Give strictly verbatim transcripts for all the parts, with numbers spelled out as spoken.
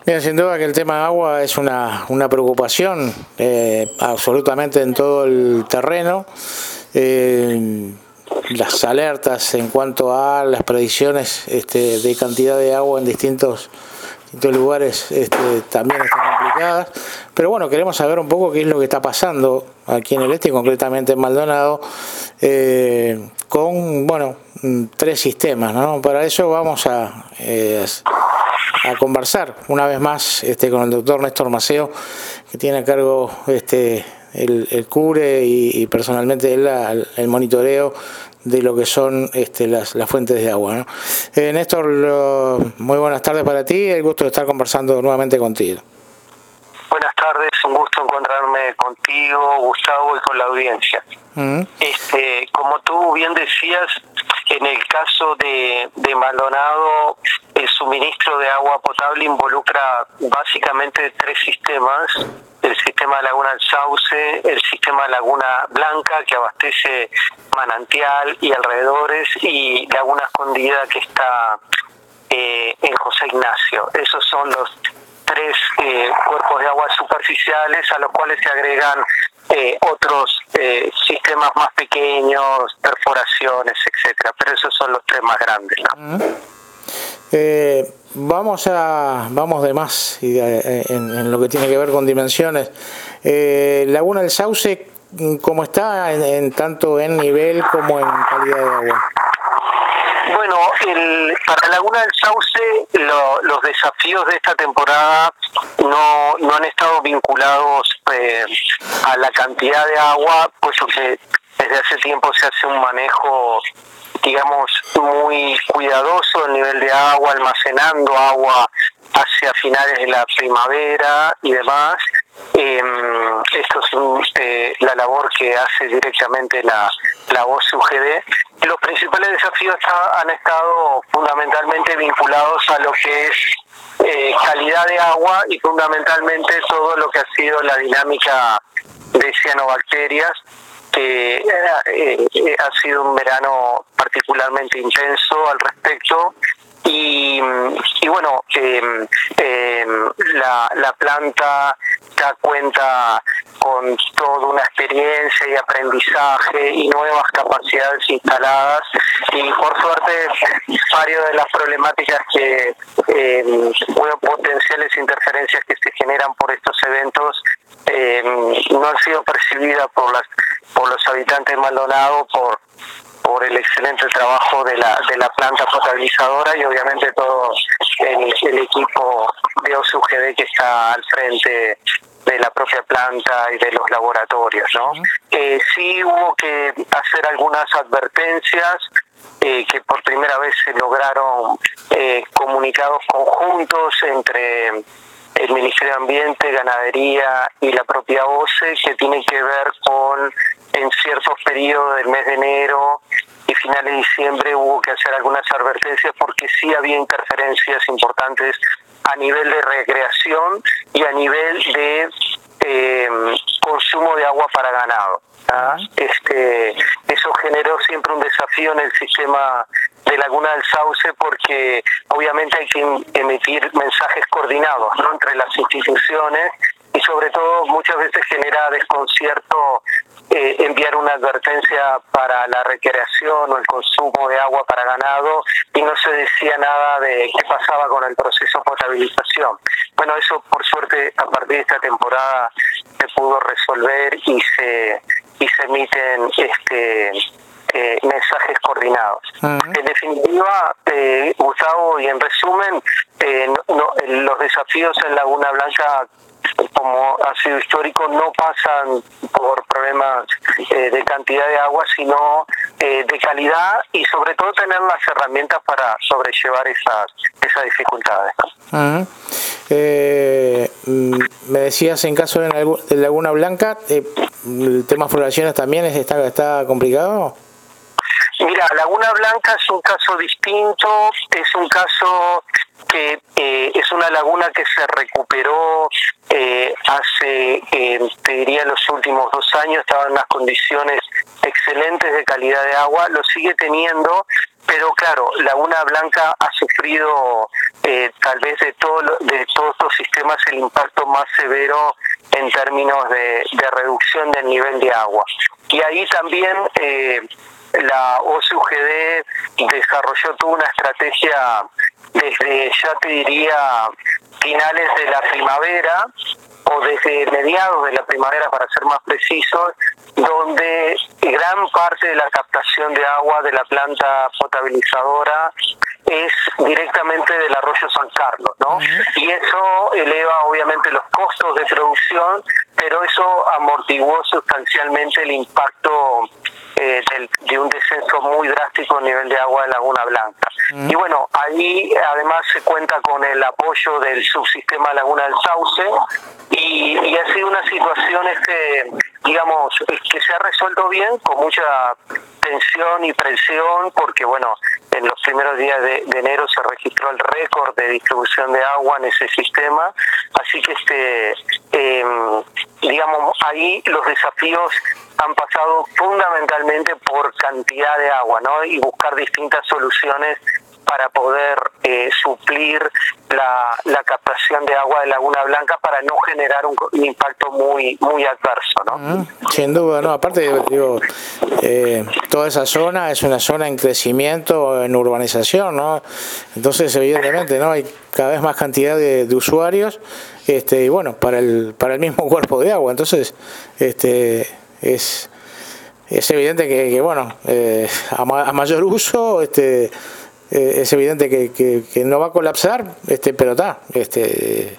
Bien, sin duda que el tema agua es una, una preocupación eh, absolutamente en todo el terreno. Eh, las alertas en cuanto a las predicciones este, de cantidad de agua en distintos, distintos lugares este, también están complicadas. Pero bueno, queremos saber un poco qué es lo que está pasando aquí en el este, concretamente en Maldonado, eh, con bueno tres sistemas, ¿no? Para eso vamos a... Eh, a conversar una vez más este, con el doctor Néstor Maceo, que tiene a cargo este, el, el CURE y, y personalmente él el, el monitoreo de lo que son este, las, las fuentes de agua, ¿no? Eh, Néstor, lo, muy buenas tardes para ti, el gusto de estar conversando nuevamente contigo. Buenas tardes, un gusto encontrarme contigo, Gustavo, y con la audiencia. Uh-huh. Este, como tú bien decías, en el caso de, de Maldonado, el suministro de agua potable involucra básicamente tres sistemas: el sistema Laguna del Sauce, el sistema Laguna Blanca, que abastece Manantial y alrededores, y Laguna Escondida, que está eh, en José Ignacio. Esos son los tres eh, cuerpos de agua superficiales, a los cuales se agregan eh, otros eh, sistemas más pequeños, perforaciones, etcétera. Pero esos son los tres más grandes, ¿no? Uh-huh. eh, vamos a vamos de más y de, en, en lo que tiene que ver con dimensiones. Eh, Laguna del Sauce, ¿cómo está en, en tanto en nivel como en calidad de agua? Bueno, el, para Laguna del Sauce lo, los desafíos de esta temporada no, no han estado vinculados eh, a la cantidad de agua, puesto que desde hace tiempo se hace un manejo, digamos, muy cuidadoso del nivel de agua, almacenando agua hacia finales de la primavera y demás. Eh, esto es eh, la labor que hace directamente la, la O C E U G D. Los principales desafíos está, han estado fundamentalmente vinculados a lo que es eh, calidad de agua y fundamentalmente todo lo que ha sido la dinámica de cianobacterias, que eh, eh, ha sido un verano particularmente intenso al respecto. Y, y bueno, eh, eh, la, la planta ya cuenta con toda una experiencia y aprendizaje y nuevas capacidades instaladas, y por suerte varias de las problemáticas que eh, bueno, potenciales interferencias que se generan por estos eventos eh, no han sido percibidas por las por los habitantes de Maldonado, por por el excelente trabajo de la de la planta potabilizadora y obviamente todo el, el equipo de O C E U G D que está al frente de la propia planta y de los laboratorios, ¿no? Uh-huh. Eh, sí hubo que hacer algunas advertencias eh, que por primera vez se lograron eh, comunicados conjuntos entre el Ministerio de Ambiente, Ganadería y la propia O C E, que tienen que ver con, en ciertos periodos del mes de enero y finales de diciembre, hubo que hacer algunas advertencias porque sí había interferencias importantes a nivel de recreación y a nivel de eh, consumo de agua para ganado. ¿Ah? Este, eso generó siempre un desafío en el sistema de Laguna del Sauce, porque obviamente hay que emitir mensajes coordinados, ¿no?, entre las instituciones, y sobre todo muchas veces genera desconcierto eh, enviar una advertencia para la recreación o el consumo de agua para ganado y no se decía nada de qué pasaba con el proceso de potabilización. Bueno, eso por suerte a partir de esta temporada se pudo resolver y se y se emiten este eh, mensajes coordinados. Uh-huh. En definitiva, eh, Gustavo, y en resumen, eh, no, no, los desafíos en Laguna Blanca, como ha sido histórico, no pasan por problemas eh, de cantidad de agua, sino eh, de calidad y sobre todo tener las herramientas para sobrellevar esas esas dificultades. Uh-huh. Eh, me decías en caso de, de Laguna Blanca, eh, el tema de floraciones también está, está complicado. Mira, Laguna Blanca es un caso distinto, es un caso que eh, es una una laguna que se recuperó eh, hace, eh, te diría, los últimos dos años, estaba en unas condiciones excelentes de calidad de agua, lo sigue teniendo, pero claro, Laguna Blanca ha sufrido eh, tal vez de, todo, de todos estos sistemas el impacto más severo en términos de, de reducción del nivel de agua. Y ahí también eh, la O C U G D desarrolló toda una estrategia desde, ya te diría, finales de la primavera, o desde mediados de la primavera para ser más precisos, donde gran parte de la captación de agua de la planta potabilizadora es directamente del arroyo San Carlos, ¿no? Y eso eleva obviamente los costos de producción, pero eso amortiguó sustancialmente el impacto eh, del, de un descenso muy drástico en nivel de agua de Laguna Blanca. Uh-huh. Y bueno, ahí además se cuenta con el apoyo del subsistema Laguna del Sauce, y, y ha sido una situación este digamos, que se ha resuelto bien, con mucha tensión y presión, porque bueno, en los primeros días de, de enero se registró el récord de distribución de agua en ese sistema, así que este eh, digamos, ahí los desafíos han pasado fundamentalmente por cantidad de agua, ¿no? Y buscar distintas soluciones para poder eh, suplir la, la captación de agua de Laguna Blanca para no generar un, un impacto muy muy adverso, ¿no? Mm, sin duda, no. Aparte, digo, eh, toda esa zona es una zona en crecimiento, en urbanización, ¿no? Entonces, evidentemente, ¿no? Hay cada vez más cantidad de, de usuarios, este, y bueno, para el para el mismo cuerpo de agua. Entonces, este, es es evidente que, que bueno, eh, a, ma, a mayor uso, este Eh, es evidente que, que, que no va a colapsar, este, pero está. Este...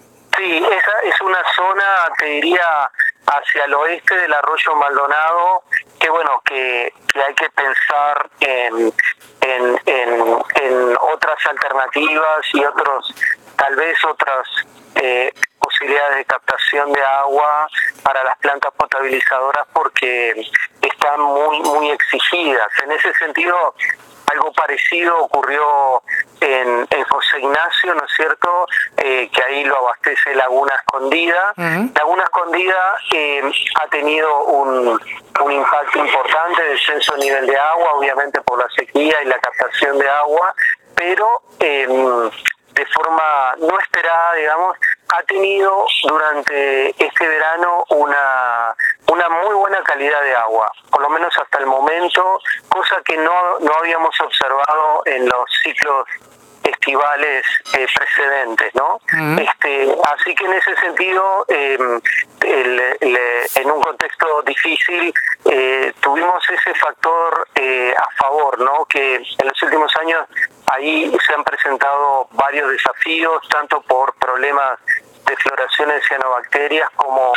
Sí, esa es una zona, te diría, hacia el oeste del arroyo Maldonado, que bueno, que, que hay que pensar en, en, en, en otras alternativas y otros, tal vez otras eh, posibilidades de captación de agua para las plantas potabilizadoras, porque están muy, muy exigidas. En ese sentido, algo parecido ocurrió en, en José Ignacio, ¿no es cierto?, eh, que ahí lo abastece Laguna Escondida. Uh-huh. Laguna Escondida eh, ha tenido un, un impacto importante de descenso de nivel de agua, obviamente por la sequía y la captación de agua, pero eh, de forma no esperada, digamos, ha tenido durante este verano una una muy buena calidad de agua, por lo menos hasta el momento, cosa que no no habíamos observado en los ciclos estivales eh, precedentes, ¿no? Uh-huh. Este, así que en ese sentido, eh, el, el, en un contexto difícil, eh, tuvimos ese factor eh, a favor, ¿no? Que en los últimos años ahí se han presentado varios desafíos, tanto por problemas de floración de cianobacterias como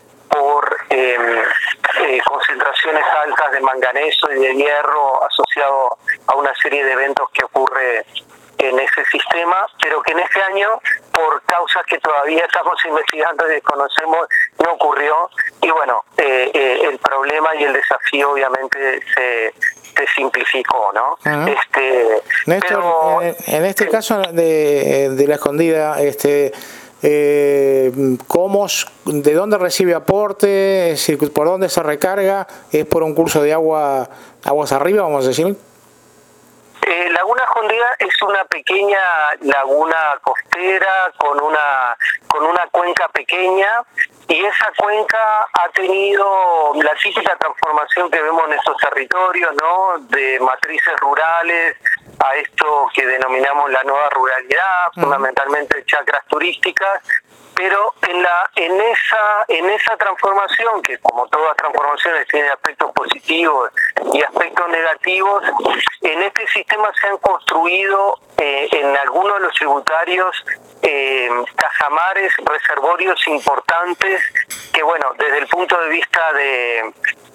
por eh, eh, concentraciones altas de manganeso y de hierro asociado a una serie de eventos que ocurre en ese sistema, pero que en este año, por causas que todavía estamos investigando y desconocemos, no ocurrió. Y bueno, eh, eh, el problema y el desafío obviamente se, se simplificó, ¿no? Uh-huh. Este, Néstor, pero, en, en este eh, caso de, de la Escondida, este eh, ¿cómo, de dónde recibe aporte? Es decir, ¿por dónde se recarga? ¿Es por un curso de agua aguas arriba, vamos a decir? Eh, Laguna Escondida es una pequeña laguna costera con una con una cuenca pequeña, y esa cuenca ha tenido la típica transformación que vemos en estos territorios, ¿no? De matrices rurales a esto que denominamos la nueva ruralidad, uh-huh. fundamentalmente chacras turísticas. Pero en la en esa en esa transformación, que como todas transformaciones tiene aspectos positivos y aspectos negativos, en este sistema se han construido eh, en algunos de los tributarios eh, tajamares, reservorios importantes que, bueno, desde el punto de vista de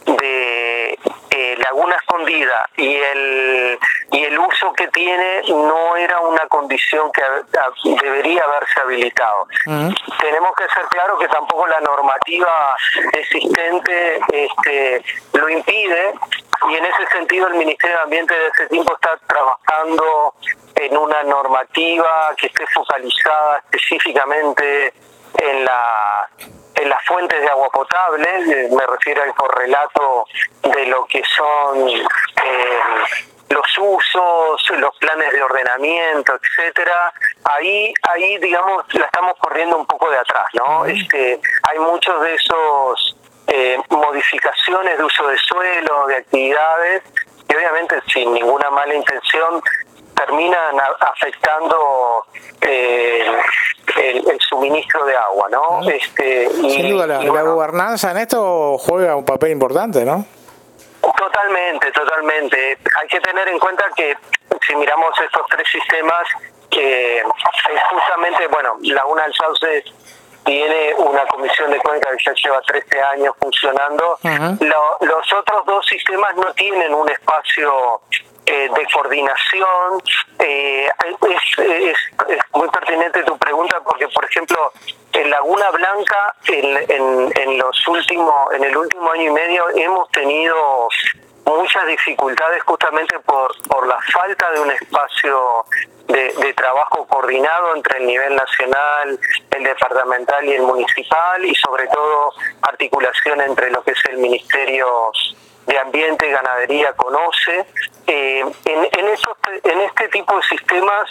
de eh, Laguna Escondida y el y el uso que tiene no era una condición que a, a, debería haberse habilitado. Uh-huh. Tenemos que ser claros que tampoco la normativa existente este, lo impide, y en ese sentido el Ministerio de Ambiente de ese tiempo está trabajando en una normativa que esté focalizada específicamente en la en las fuentes de agua potable. Me refiero al correlato de lo que son eh, los usos, los planes de ordenamiento, etcétera. Ahí, ahí digamos, la estamos corriendo un poco de atrás, ¿no? Uh-huh. Este, hay muchos de esos eh, modificaciones de uso de suelo, de actividades, que obviamente sin ninguna mala intención terminan a, afectando eh, el, el suministro de agua, ¿no? Uh-huh. Este, y, sin duda la, y bueno, la gobernanza en esto juega un papel importante, ¿no? Totalmente, totalmente. Hay que tener en cuenta que si miramos estos tres sistemas, que es justamente, bueno, Laguna del Sauce tiene una comisión de cuenca que ya lleva trece años funcionando. Uh-huh. Lo, los otros dos sistemas no tienen un espacio eh, de coordinación. Eh, es, es, es muy pertinente tu pregunta porque, por ejemplo, en Laguna Blanca, en, en, en los últimos, en el último año y medio hemos tenido muchas dificultades justamente por por la falta de un espacio de, de trabajo coordinado entre el nivel nacional, el departamental y el municipal, y sobre todo articulación entre lo que es el Ministerio de Ambiente, Ganadería, CONOCE. Eh, en, en, esos, en este tipo de sistemas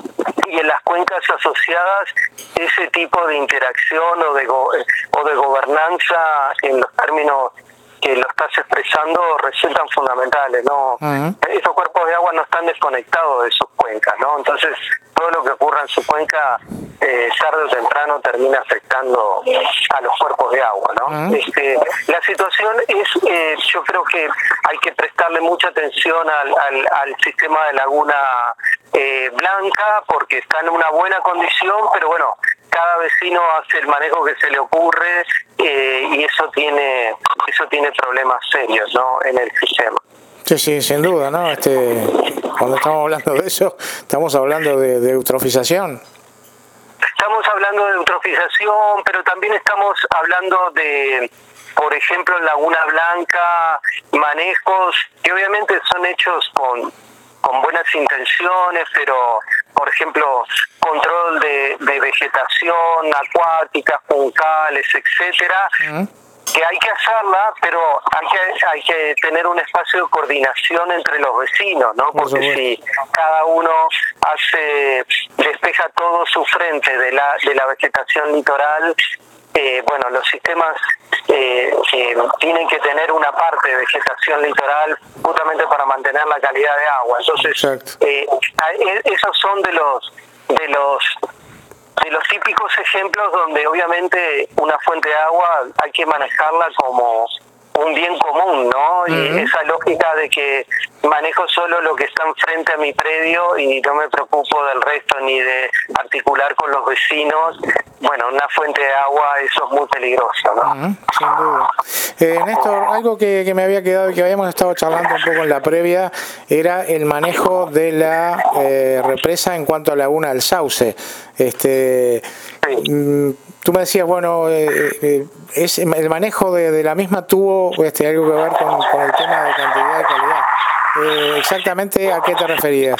y en las cuencas asociadas, ese tipo de interacción o de, go, o de gobernanza en los términos que lo estás expresando resultan fundamentales, ¿no? Uh-huh. Estos cuerpos de agua no están desconectados de sus cuencas, ¿no? Entonces, todo lo que ocurra en su cuenca, eh, tarde o temprano termina afectando a los cuerpos de agua, ¿no? Uh-huh. Este, la situación es, eh, yo creo que hay que prestarle mucha atención al, al, al sistema de Laguna eh, Blanca, porque está en una buena condición, pero bueno, cada vecino hace el manejo que se le ocurre, eh, y eso tiene eso tiene problemas serios, ¿no?, en el sistema. Sí, sí, sin duda, ¿no? Este, cuando estamos hablando de eso, estamos hablando de, de eutrofización. Estamos hablando de eutrofización, pero también estamos hablando de, por ejemplo, en Laguna Blanca, manejos que obviamente son hechos con con buenas intenciones, pero, por ejemplo, control de, de vegetación acuática, juncales, etcétera, uh-huh. que hay que hacerla, pero hay que hay que tener un espacio de coordinación entre los vecinos, ¿no? Porque si cada uno hace despeja todo su frente de la de la vegetación litoral, eh, bueno, los sistemas eh, eh, tienen que tener una parte de vegetación litoral justamente para mantener la calidad de agua. Entonces, eh, esos son de los de los de los típicos ejemplos donde obviamente una fuente de agua hay que manejarla como un bien común, ¿no? Uh-huh. Y esa lógica de que manejo solo lo que está enfrente a mi predio y no me preocupo del resto ni de articular con los vecinos. Bueno, una fuente de agua, eso es muy peligroso, ¿no? Uh-huh, sin duda. Eh, Néstor, algo que, que me había quedado y que habíamos estado charlando un poco en la previa era el manejo de la eh, represa en cuanto a Laguna del Sauce. Este, sí. mm, Tú me decías, bueno, eh, eh, es el manejo de, de la misma tuvo este, algo que ver con, con el tema de cantidad y calidad. Eh, ¿Exactamente a qué te referías?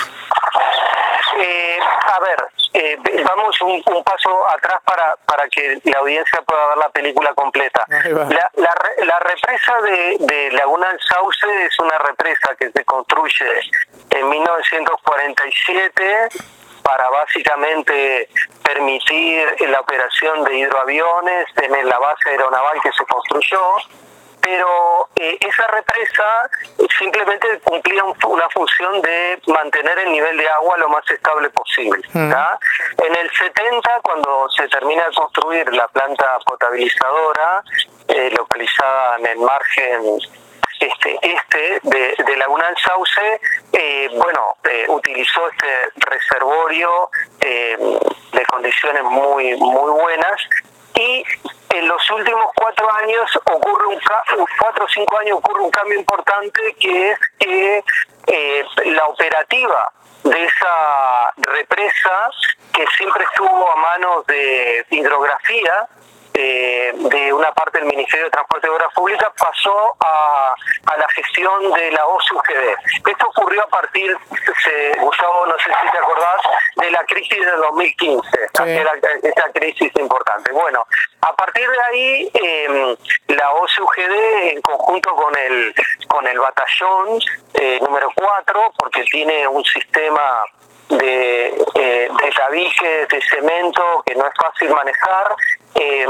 Eh, a ver, eh, vamos un, un paso atrás para, para que la audiencia pueda ver la película completa. La, la, la represa de, de Laguna del Sauce es una represa que se construye en mil novecientos cuarenta y siete para básicamente permitir la operación de hidroaviones en la base aeronaval que se construyó, pero eh, esa represa simplemente cumplía un, una función de mantener el nivel de agua lo más estable posible. Mm. En el setenta, cuando se termina de construir la planta potabilizadora, eh, localizada en el margen este este de, de Laguna del Sauce, eh, bueno, eh, utilizó este reservorio eh, de condiciones muy muy buenas, y en los últimos cuatro años ocurre un cuatro o cinco años ocurre un cambio importante, que es que eh, la operativa de esa represa, que siempre estuvo a manos de hidrografía, eh, de una parte del Ministerio de Transporte y Obras Públicas pasó a, a la gestión de la O C U G D. Esto ocurrió a partir, se, Gustavo, no sé si te acordás, de la crisis del dos mil quince, sí. Era esa crisis importante. Bueno, a partir de ahí, eh, la O C U G D, en conjunto con el, con el batallón eh, número cuatro, porque tiene un sistema de, eh, de tabiques, de cemento, que no es fácil manejar, eh,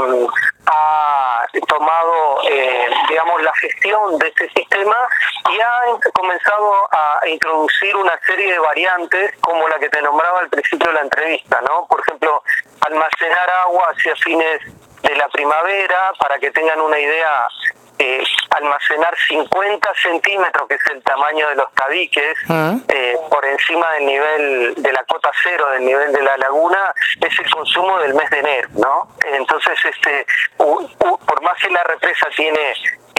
ha tomado, eh, digamos, la gestión de este sistema y ha comenzado a introducir una serie de variantes, como la que te nombraba al principio de la entrevista, ¿no? Por ejemplo, almacenar agua hacia fines de la primavera, para que tengan una idea. Eh, almacenar cincuenta centímetros, que es el tamaño de los tabiques, uh-huh. eh, por encima del nivel de la cota cero, del nivel de la laguna, es el consumo del mes de enero, ¿no? Entonces, este, u, u, por más que la represa tiene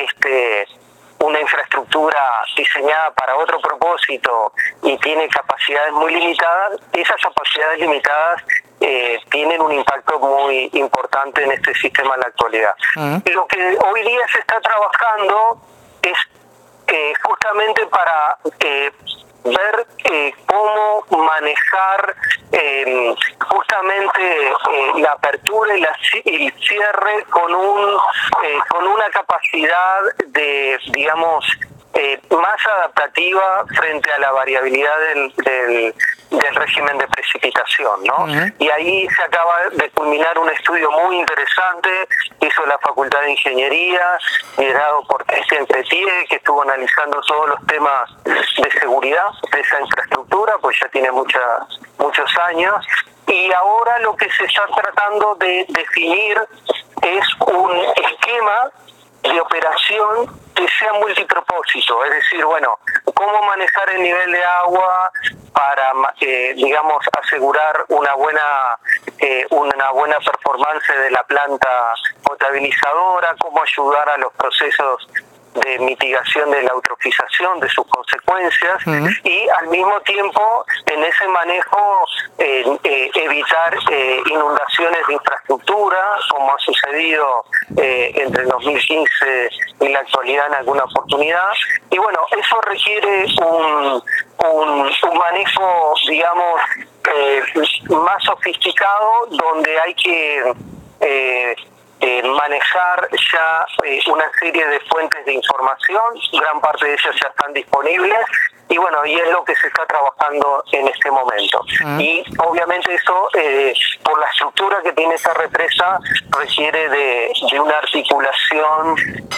este una infraestructura diseñada para otro propósito y tiene capacidades muy limitadas, esas capacidades limitadas eh, tienen un impacto muy importante en este sistema en la actualidad. Uh-huh. Lo que hoy día se está trabajando es eh, justamente para eh, ver eh, cómo manejar eh, justamente eh, la apertura y, la, y el cierre con un eh, con una capacidad de, digamos, eh, más adaptativa frente a la variabilidad del, del, del régimen de precipitación, ¿no? Uh-huh. Y ahí se acaba de culminar un estudio muy interesante que hizo la Facultad de Ingeniería, liderado por Cristian Cretier, que estuvo analizando todos los temas de seguridad de esa infraestructura, pues ya tiene mucha, muchos años. Y ahora lo que se está tratando de definir es un esquema de operación que sea multipropósito, es decir, bueno, cómo manejar el nivel de agua para, eh, digamos, asegurar una buena eh, una buena performance de la planta potabilizadora, cómo ayudar a los procesos de mitigación de la eutrofización, de sus consecuencias, uh-huh. y al mismo tiempo en ese manejo eh, eh, evitar eh, inundaciones de infraestructura, como ha sucedido eh, entre el dos mil quince y la actualidad en alguna oportunidad. Y bueno, eso requiere un, un, un manejo, digamos, eh, más sofisticado, donde hay que eh, Eh, manejar ya eh, una serie de fuentes de información, gran parte de ellas ya están disponibles, y bueno, y es lo que se está trabajando en este momento. Uh-huh. Y obviamente eso, eh, por la estructura que tiene esa represa, requiere de, de una articulación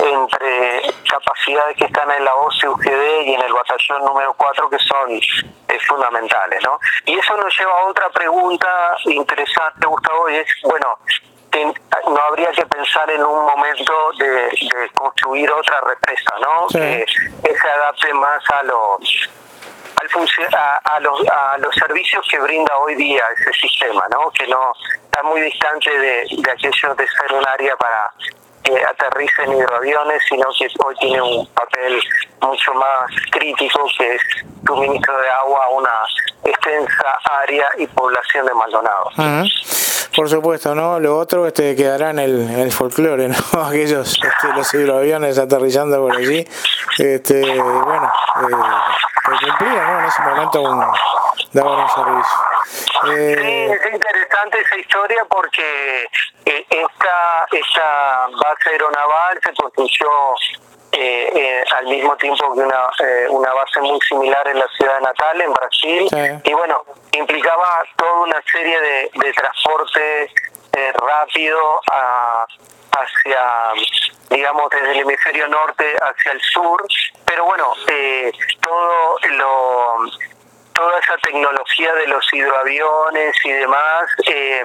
entre capacidades que están en la O C U G D y en el batallón número cuatro, que son eh, fundamentales, ¿no? Y eso nos lleva a otra pregunta interesante, Gustavo, y es, bueno, no habría que pensar en un momento de, de construir otra represa, ¿no? Sí. Que, que se adapte más a los al func- a, a los a los servicios que brinda hoy día ese sistema, ¿no? Que no está muy distante de, de aquello de ser un área para que aterricen hidroaviones, sino que hoy tiene un papel mucho más crítico, que es suministro de agua a una extensa área y población de Maldonado. Uh-huh. Por supuesto, ¿no? Lo otro este quedará en el, en el folclore, ¿no? Aquellos, este, los hidroaviones aterrizando por allí, este, bueno, eh, que cumplían, ¿no? En ese momento un, daban un servicio. Eh, sí, es interesante esa historia porque eh, esta, esta base aeronaval se construyó Eh, eh, al mismo tiempo que una eh, una base muy similar en la ciudad de Natal, en Brasil, sí. Y bueno, implicaba toda una serie de, de transporte eh, rápido a, hacia, digamos, desde el hemisferio norte hacia el sur, pero bueno, eh, todo lo toda esa tecnología de los hidroaviones y demás eh,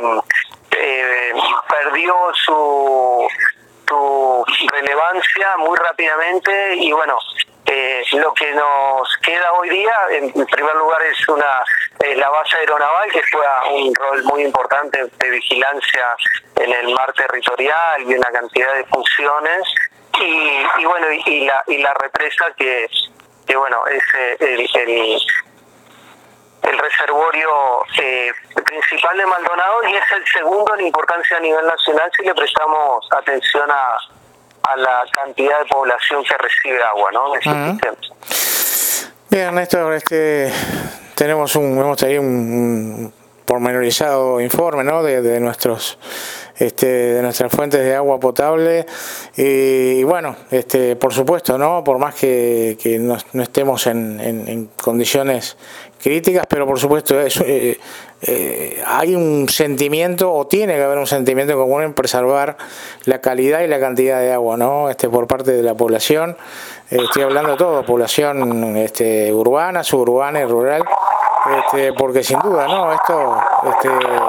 eh, perdió su su relevancia muy rápidamente, y bueno, eh, lo que nos queda hoy día, en primer lugar, es una eh, la base aeronaval, que juega un rol muy importante de vigilancia en el mar territorial y una cantidad de funciones, y, y bueno, y, y la y la represa que que bueno es el, el el reservorio eh, principal de Maldonado y es el segundo en importancia a nivel nacional si le prestamos atención a, a la cantidad de población que recibe agua, ¿no? De uh-huh. Bien, Néstor, este, tenemos un, hemos tenido un, un pormenorizado informe, ¿no? de, de nuestros Este, de nuestras fuentes de agua potable y, y bueno, este, por supuesto, no, por más que, que no, no estemos en, en, en condiciones críticas, pero por supuesto es, eh, eh, hay un sentimiento o tiene que haber un sentimiento común en preservar la calidad y la cantidad de agua, ¿no? Este, por parte de la población, eh, estoy hablando de todo, población este, urbana, suburbana y rural, este, porque sin duda, ¿no? Esto, este,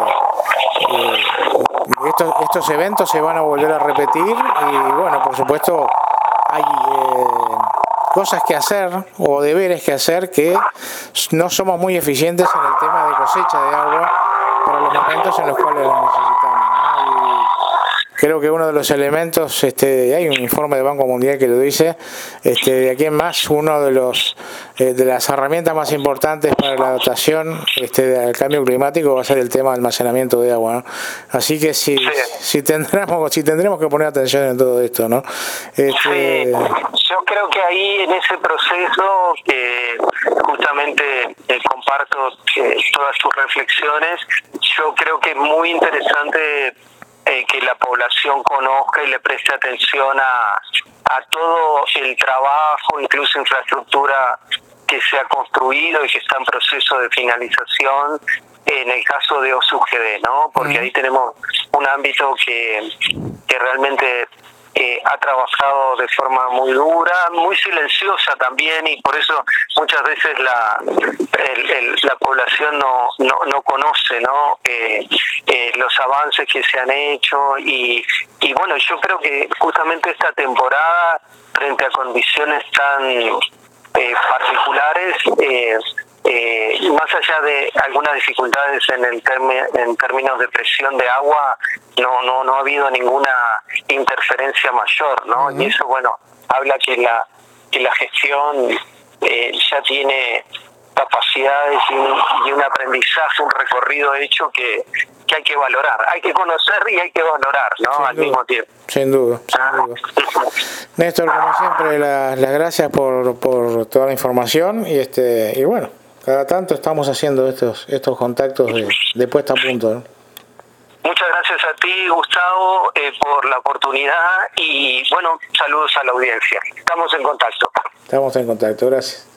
eh, Estos, estos eventos se van a volver a repetir y bueno, por supuesto hay eh, cosas que hacer o deberes que hacer que no somos muy eficientes en el tema de cosecha de agua para los momentos en los cuales la necesitamos, ¿no? Y creo que uno de los elementos, este, hay un informe del Banco Mundial que lo dice, este, de aquí en más, uno de los eh, de las herramientas más importantes para la adaptación este, al cambio climático va a ser el tema del almacenamiento de agua, ¿no? Así que si, sí. si tendremos si tendremos que poner atención en todo esto, ¿no? Este, sí. Yo creo que ahí en ese proceso que justamente eh, comparto eh, todas tus reflexiones, yo creo que es muy interesante Eh, que la población conozca y le preste atención a, a todo el trabajo, incluso infraestructura que se ha construido y que está en proceso de finalización en el caso de O S U G D, ¿no? Porque ahí tenemos un ámbito que, que realmente eh, ha trabajado de forma muy dura, muy silenciosa también, y por eso muchas veces la el, el, la población no no, no conoce, ¿no? Eh, eh, los avances que se han hecho y, y bueno, yo creo que justamente esta temporada, frente a condiciones tan eh, particulares, eh, Eh, más allá de algunas dificultades en el termi- en términos de presión de agua, no no no ha habido ninguna interferencia mayor, ¿no? Uh-huh. Y eso, bueno, habla que la que la gestión eh, ya tiene capacidades y un, y un aprendizaje, un recorrido hecho que, que hay que valorar, hay que conocer y hay que valorar, ¿no? Sin Al duda. mismo tiempo. Sin duda, sin duda. Néstor, como siempre, la, las gracias por, por toda la información y este y bueno, cada tanto estamos haciendo estos estos contactos de, de puesta a punto, ¿no? Muchas gracias a ti, Gustavo, eh, por la oportunidad y bueno, saludos a la audiencia. Estamos en contacto. Estamos en contacto, gracias.